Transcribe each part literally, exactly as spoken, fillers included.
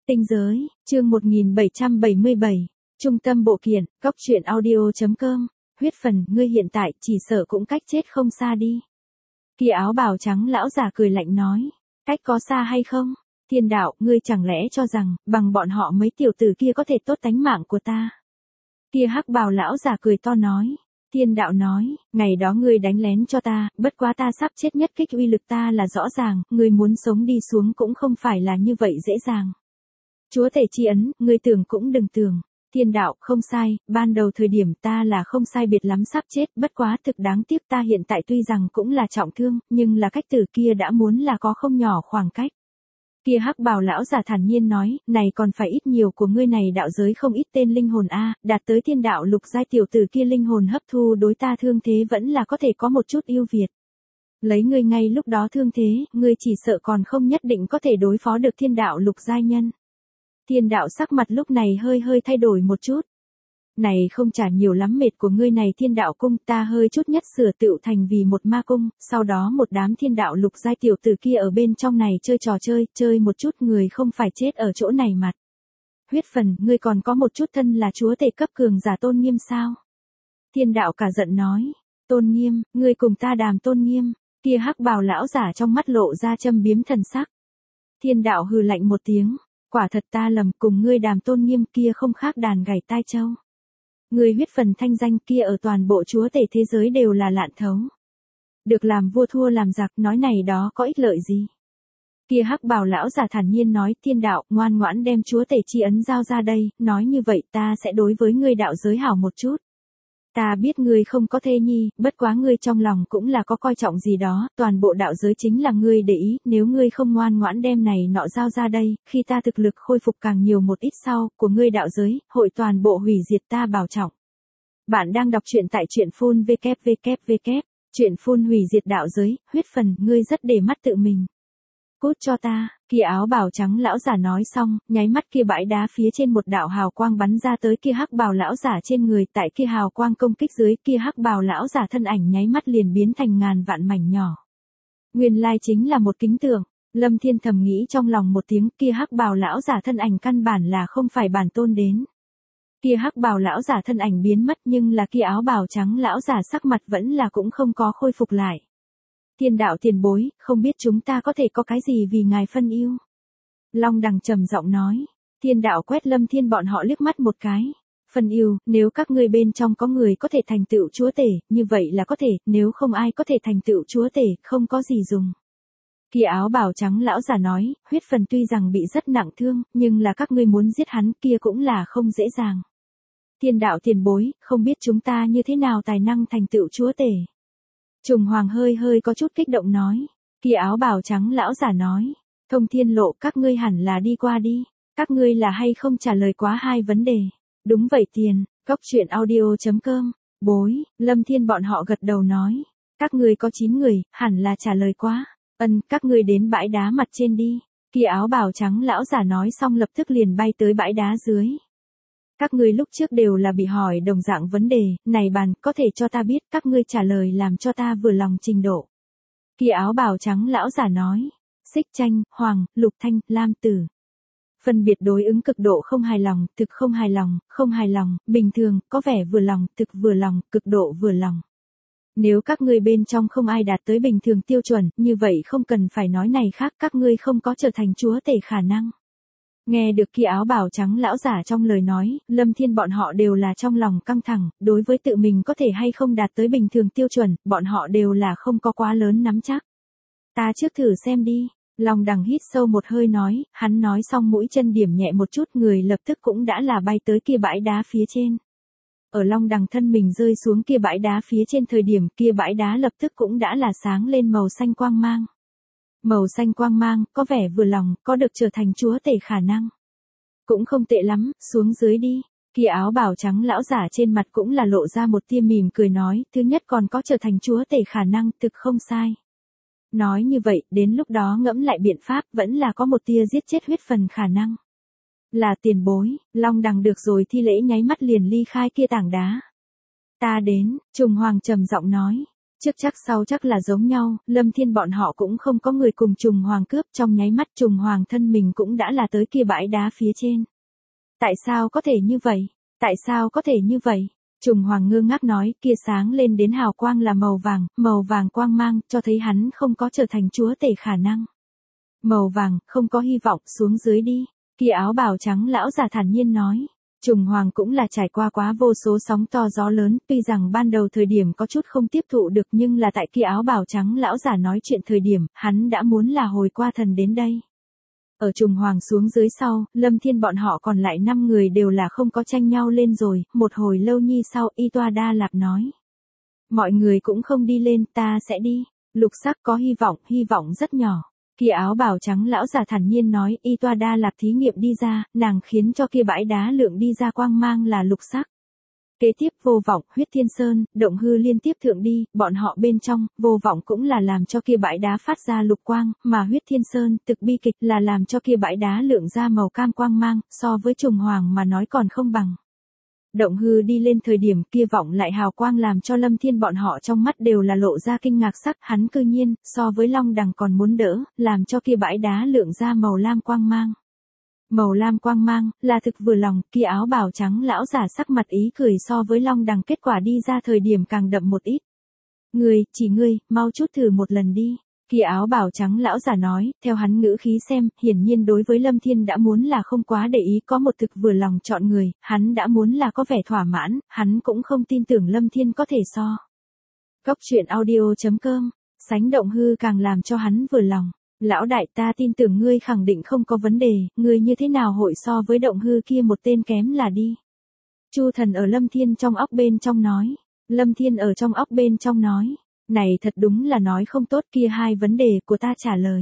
Tinh giới, chương một nghìn bảy trăm bảy mươi bảy, Trung tâm bộ kiện, cóc truyện audio.com, huyết phần, ngươi hiện tại chỉ sợ cũng cách chết không xa đi. Kia áo bào trắng lão giả cười lạnh nói, cách có xa hay không? Thiên đạo, ngươi chẳng lẽ cho rằng, bằng bọn họ mấy tiểu tử kia có thể tốt tánh mạng của ta? Kia hắc bào lão giả cười to nói. Thiên đạo nói, ngày đó ngươi đánh lén cho ta, bất quá ta sắp chết nhất kích uy lực ta là rõ ràng, ngươi muốn sống đi xuống cũng không phải là như vậy dễ dàng. Chúa tể chi ấn, ngươi tưởng cũng đừng tưởng. Thiên đạo, không sai, ban đầu thời điểm ta là không sai biệt lắm sắp chết, bất quá thực đáng tiếc ta hiện tại tuy rằng cũng là trọng thương, nhưng là cách tử kia đã muốn là có không nhỏ khoảng cách. Kia hắc bào lão giả thản nhiên nói, này còn phải ít nhiều của ngươi này đạo giới không ít tên linh hồn a, đạt tới thiên đạo lục giai tiểu tử kia linh hồn hấp thu đối ta thương thế vẫn là có thể có một chút ưu việt. Lấy ngươi ngay lúc đó thương thế, ngươi chỉ sợ còn không nhất định có thể đối phó được thiên đạo lục giai nhân. Thiên đạo sắc mặt lúc này hơi hơi thay đổi một chút. Này không trả nhiều lắm mệt của ngươi này thiên đạo cung, ta hơi chút nhất sửa tựu thành vì một ma cung, sau đó một đám thiên đạo lục giai tiểu tử kia ở bên trong này chơi trò chơi, chơi một chút người không phải chết ở chỗ này mặt. Huyết phần, ngươi còn có một chút thân là chúa tể cấp cường giả tôn nghiêm sao? Thiên đạo cả giận nói, tôn nghiêm, ngươi cùng ta đàm tôn nghiêm, kia hắc bào lão giả trong mắt lộ ra châm biếm thần sắc. Thiên đạo hừ lạnh một tiếng, quả thật ta lầm, cùng ngươi đàm tôn nghiêm kia không khác đàn gảy tai châu. Người huyết phần thanh danh kia ở toàn bộ chúa tể thế giới đều là lạn thấu. Được làm vua thua làm giặc, nói này đó có ích lợi gì? Kia hắc bào lão giả thản nhiên nói, thiên đạo, ngoan ngoãn đem chúa tể chi ấn giao ra đây, nói như vậy ta sẽ đối với ngươi đạo giới hảo một chút. Ta biết ngươi không có thê nhi, bất quá ngươi trong lòng cũng là có coi trọng gì đó, toàn bộ đạo giới chính là ngươi để ý, nếu ngươi không ngoan ngoãn đem này nọ giao ra đây, khi ta thực lực khôi phục càng nhiều một ít sau, của ngươi đạo giới, hội toàn bộ hủy diệt ta bảo trọng. Bạn đang đọc truyện tại truyện phun vê vê vê, truyện phun hủy diệt đạo giới, huyết phần, ngươi rất để mắt tự mình. Cút cho ta, kia áo bào trắng lão giả nói xong, nháy mắt kia bãi đá phía trên một đạo hào quang bắn ra tới kia hắc bào lão giả trên người, tại kia hào quang công kích dưới, kia hắc bào lão giả thân ảnh nháy mắt liền biến thành ngàn vạn mảnh nhỏ. Nguyên lai chính là một kính tượng, Lâm Thiên thầm nghĩ trong lòng một tiếng, kia hắc bào lão giả thân ảnh căn bản là không phải bản tôn đến. Kia hắc bào lão giả thân ảnh biến mất nhưng là kia áo bào trắng lão giả sắc mặt vẫn là cũng không có khôi phục lại. Thiên đạo tiền bối, không biết chúng ta có thể có cái gì vì ngài phân ưu. Long đằng trầm giọng nói, thiên đạo quét Lâm Thiên bọn họ liếc mắt một cái. Phân ưu, nếu các ngươi bên trong có người có thể thành tựu chúa tể, như vậy là có thể, nếu không ai có thể thành tựu chúa tể, không có gì dùng. Kia áo bào trắng lão giả nói, huyết phần tuy rằng bị rất nặng thương, nhưng là các ngươi muốn giết hắn kia cũng là không dễ dàng. Thiên đạo tiền bối, không biết chúng ta như thế nào tài năng thành tựu chúa tể. Trùng Hoàng hơi hơi có chút kích động nói, kia áo bào trắng lão giả nói, thông thiên lộ các ngươi hẳn là đi qua đi, các ngươi là hay không trả lời quá hai vấn đề. Đúng vậy tiền, cóc truyện audio.com, bối, Lâm Thiên bọn họ gật đầu nói, các ngươi có chín người, hẳn là trả lời quá, ân, các ngươi đến bãi đá mặt trên đi, kia áo bào trắng lão giả nói xong lập tức liền bay tới bãi đá dưới. Các ngươi lúc trước đều là bị hỏi đồng dạng vấn đề, này bàn, có thể cho ta biết các ngươi trả lời làm cho ta vừa lòng trình độ. Kia áo bào trắng lão giả nói, xích tranh, hoàng, lục thanh, lam tử. Phân biệt đối ứng cực độ không hài lòng, thực không hài lòng, không hài lòng, bình thường, có vẻ vừa lòng, thực vừa lòng, cực độ vừa lòng. Nếu các ngươi bên trong không ai đạt tới bình thường tiêu chuẩn, như vậy không cần phải nói này khác, các ngươi không có trở thành chúa tể khả năng. Nghe được kia áo bào trắng lão giả trong lời nói, Lâm Thiên bọn họ đều là trong lòng căng thẳng, đối với tự mình có thể hay không đạt tới bình thường tiêu chuẩn, bọn họ đều là không có quá lớn nắm chắc. Ta trước thử xem đi, Long đằng hít sâu một hơi nói, hắn nói xong mũi chân điểm nhẹ một chút người lập tức cũng đã là bay tới kia bãi đá phía trên. Ở Long đằng thân mình rơi xuống kia bãi đá phía trên thời điểm kia bãi đá lập tức cũng đã là sáng lên màu xanh quang mang. Màu xanh quang mang, có vẻ vừa lòng, có được trở thành chúa tể khả năng. Cũng không tệ lắm, xuống dưới đi. Kia áo bào trắng lão giả trên mặt cũng là lộ ra một tia mỉm cười nói, thứ nhất còn có trở thành chúa tể khả năng, thực không sai. Nói như vậy, đến lúc đó ngẫm lại biện pháp, vẫn là có một tia giết chết huyết phần khả năng. Là tiền bối, Long đằng được rồi thi lễ nháy mắt liền ly khai kia tảng đá. Ta đến, Trùng Hoàng trầm giọng nói. Trước chắc sau chắc là giống nhau, Lâm Thiên bọn họ cũng không có người cùng Trùng Hoàng cướp, trong nháy mắt Trùng Hoàng thân mình cũng đã là tới kia bãi đá phía trên. Tại sao có thể như vậy? Tại sao có thể như vậy? Trùng Hoàng ngơ ngác nói, kia sáng lên đến hào quang là màu vàng, màu vàng quang mang, cho thấy hắn không có trở thành chúa tể khả năng. Màu vàng, không có hy vọng, xuống dưới đi. Kia áo bào trắng lão già thản nhiên nói. Trùng Hoàng cũng là trải qua quá vô số sóng to gió lớn, tuy rằng ban đầu thời điểm có chút không tiếp thụ được nhưng là tại kia áo bào trắng lão già nói chuyện thời điểm, hắn đã muốn là hồi qua thần đến đây. Ở Trùng Hoàng xuống dưới sau, Lâm Thiên bọn họ còn lại năm người đều là không có tranh nhau lên rồi, một hồi lâu nhi sau Y Toa Đa Lạp nói. Mọi người cũng không đi lên, ta sẽ đi. Lục sắc có hy vọng, hy vọng rất nhỏ. Kia áo bào trắng lão già thản nhiên nói, Y Toa Đa Lạp thí nghiệm đi ra, nàng khiến cho kia bãi đá lượng đi ra quang mang là lục sắc. Kế tiếp Vô Vọng, Huyết Thiên Sơn, Động Hư liên tiếp thượng đi, bọn họ bên trong, Vô Vọng cũng là làm cho kia bãi đá phát ra lục quang, mà Huyết Thiên Sơn, Thực bi kịch là làm cho kia bãi đá lượng ra màu cam quang mang, so với Trùng Hoàng mà nói còn không bằng. Động Hư đi lên thời điểm kia vọng lại hào quang làm cho Lâm Thiên bọn họ trong mắt đều là lộ ra kinh ngạc sắc, hắn cư nhiên, so với Long Đằng còn muốn đỡ, làm cho kia bãi đá lượng ra màu lam quang mang. Màu lam quang mang, là thực vừa lòng, kia áo bào trắng lão giả sắc mặt ý cười so với Long Đằng kết quả đi ra thời điểm càng đậm một ít. Ngươi, chỉ ngươi, mau chút thử một lần đi. Kia áo bào trắng lão giả nói, theo hắn ngữ khí xem, hiển nhiên đối với Lâm Thiên đã muốn là không quá để ý có một thực vừa lòng chọn người, hắn đã muốn là có vẻ thỏa mãn, hắn cũng không tin tưởng Lâm Thiên có thể so. Cóc truyện audio chấm com, sánh Động Hư càng làm cho hắn vừa lòng. Lão đại ta tin tưởng ngươi khẳng định không có vấn đề, ngươi như thế nào hội so với Động Hư kia một tên kém là đi. Chu Thần ở Lâm Thiên trong óc bên trong nói, Lâm Thiên ở trong óc bên trong nói, này thật đúng là nói không tốt, kia hai vấn đề của ta trả lời.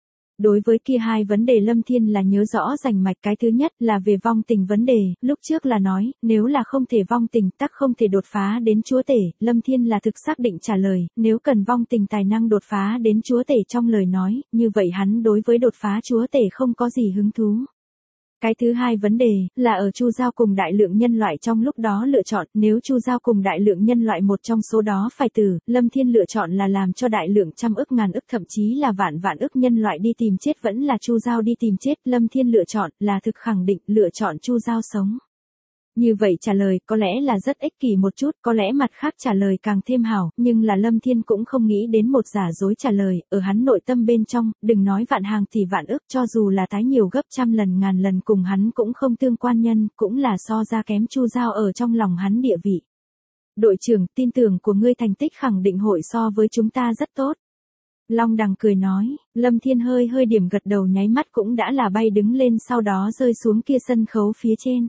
Đối với kia hai vấn đề Lâm Thiên là nhớ rõ rành mạch, cái thứ nhất là về vong tình vấn đề, lúc trước là nói, nếu là không thể vong tình tắc không thể đột phá đến chúa tể, Lâm Thiên là thực xác định trả lời, nếu cần vong tình tài năng đột phá đến chúa tể trong lời nói, như vậy hắn đối với đột phá chúa tể không có gì hứng thú. Cái thứ hai vấn đề, là ở Chu Giao cùng đại lượng nhân loại trong lúc đó lựa chọn, nếu Chu Giao cùng đại lượng nhân loại một trong số đó phải tử, Lâm Thiên lựa chọn là làm cho đại lượng trăm ức ngàn ức thậm chí là vạn vạn ức nhân loại đi tìm chết vẫn là Chu Giao đi tìm chết, Lâm Thiên lựa chọn là thực khẳng định lựa chọn Chu Giao sống. Như vậy trả lời có lẽ là rất ích kỷ một chút, có lẽ mặt khác trả lời càng thêm hảo, nhưng là Lâm Thiên cũng không nghĩ đến một giả dối trả lời, ở hắn nội tâm bên trong, đừng nói vạn hàng thì vạn ức, cho dù là tái nhiều gấp trăm lần ngàn lần cùng hắn cũng không tương quan nhân, cũng là so ra kém Chu Giao ở trong lòng hắn địa vị. Đội trưởng, tin tưởng của ngươi thành tích khẳng định hội so với chúng ta rất tốt. Long Đằng cười nói, Lâm Thiên hơi hơi điểm gật đầu nháy mắt cũng đã là bay đứng lên sau đó rơi xuống kia sân khấu phía trên.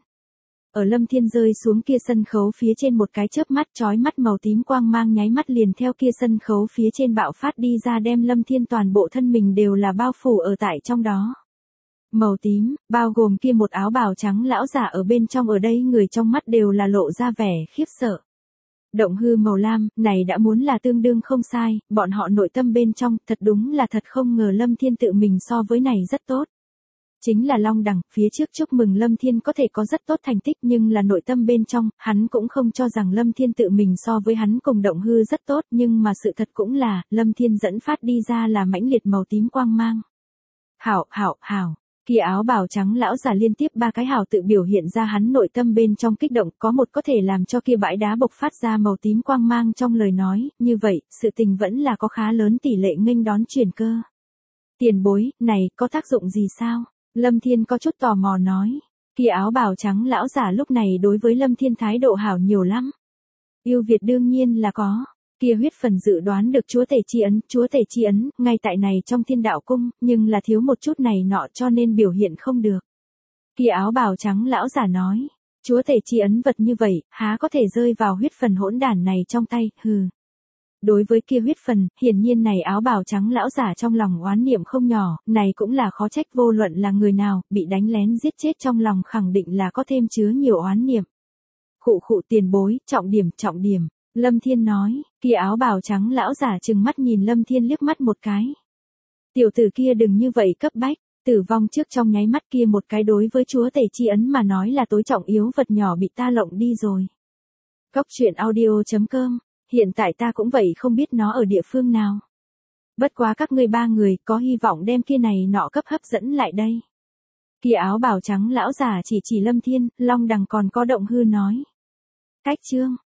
Ở Lâm Thiên rơi xuống kia sân khấu phía trên một cái chớp mắt chói mắt màu tím quang mang nháy mắt liền theo kia sân khấu phía trên bạo phát đi ra đem Lâm Thiên toàn bộ thân mình đều là bao phủ ở tại trong đó. Màu tím, bao gồm kia một áo bào trắng lão giả ở bên trong ở đây người trong mắt đều là lộ ra vẻ khiếp sợ. Động Hư màu lam, này đã muốn là tương đương không sai, bọn họ nội tâm bên trong thật đúng là thật không ngờ Lâm Thiên tự mình so với này rất tốt. Chính là Long Đằng, phía trước chúc mừng Lâm Thiên có thể có rất tốt thành tích nhưng là nội tâm bên trong, hắn cũng không cho rằng Lâm Thiên tự mình so với hắn cùng Động Hư rất tốt nhưng mà sự thật cũng là, Lâm Thiên dẫn phát đi ra là mãnh liệt màu tím quang mang. Hảo, hảo, hảo, kia áo bào trắng lão già liên tiếp ba cái hảo tự biểu hiện ra hắn nội tâm bên trong kích động, có một có thể làm cho kia bãi đá bộc phát ra màu tím quang mang trong lời nói, như vậy, sự tình vẫn là có khá lớn tỷ lệ nghênh đón chuyển cơ. Tiền bối, này, có tác dụng gì sao? Lâm Thiên có chút tò mò nói, kia áo bào trắng lão giả lúc này đối với Lâm Thiên thái độ hảo nhiều lắm. Yêu Việt đương nhiên là có, kia huyết phần dự đoán được chúa tể chi ấn, chúa tể chi ấn, ngay tại này trong Thiên Đạo Cung, nhưng là thiếu một chút này nọ cho nên biểu hiện không được. Kia áo bào trắng lão giả nói, chúa tể chi ấn vật như vậy, há có thể rơi vào huyết phần hỗn đản này trong tay, hừ. Đối với kia huyết phần, hiển nhiên này áo bào trắng lão giả trong lòng oán niệm không nhỏ, này cũng là khó trách vô luận là người nào, bị đánh lén giết chết trong lòng khẳng định là có thêm chứa nhiều oán niệm. Khụ khụ tiền bối, trọng điểm, trọng điểm, Lâm Thiên nói, kia áo bào trắng lão giả trừng mắt nhìn Lâm Thiên liếc mắt một cái. Tiểu tử kia đừng như vậy cấp bách, tử vong trước trong nháy mắt kia một cái đối với chúa tể chi ấn mà nói là tối trọng yếu vật nhỏ bị ta lộng đi rồi. Cóc truyện audio chấm com Hiện tại ta cũng vậy không biết nó ở địa phương nào. Bất quá các ngươi ba người có hy vọng đem kia này nọ cấp hấp dẫn lại đây. Kia áo bào trắng lão giả chỉ chỉ Lâm Thiên, Long Đằng còn có Động Hư nói. Cách chương.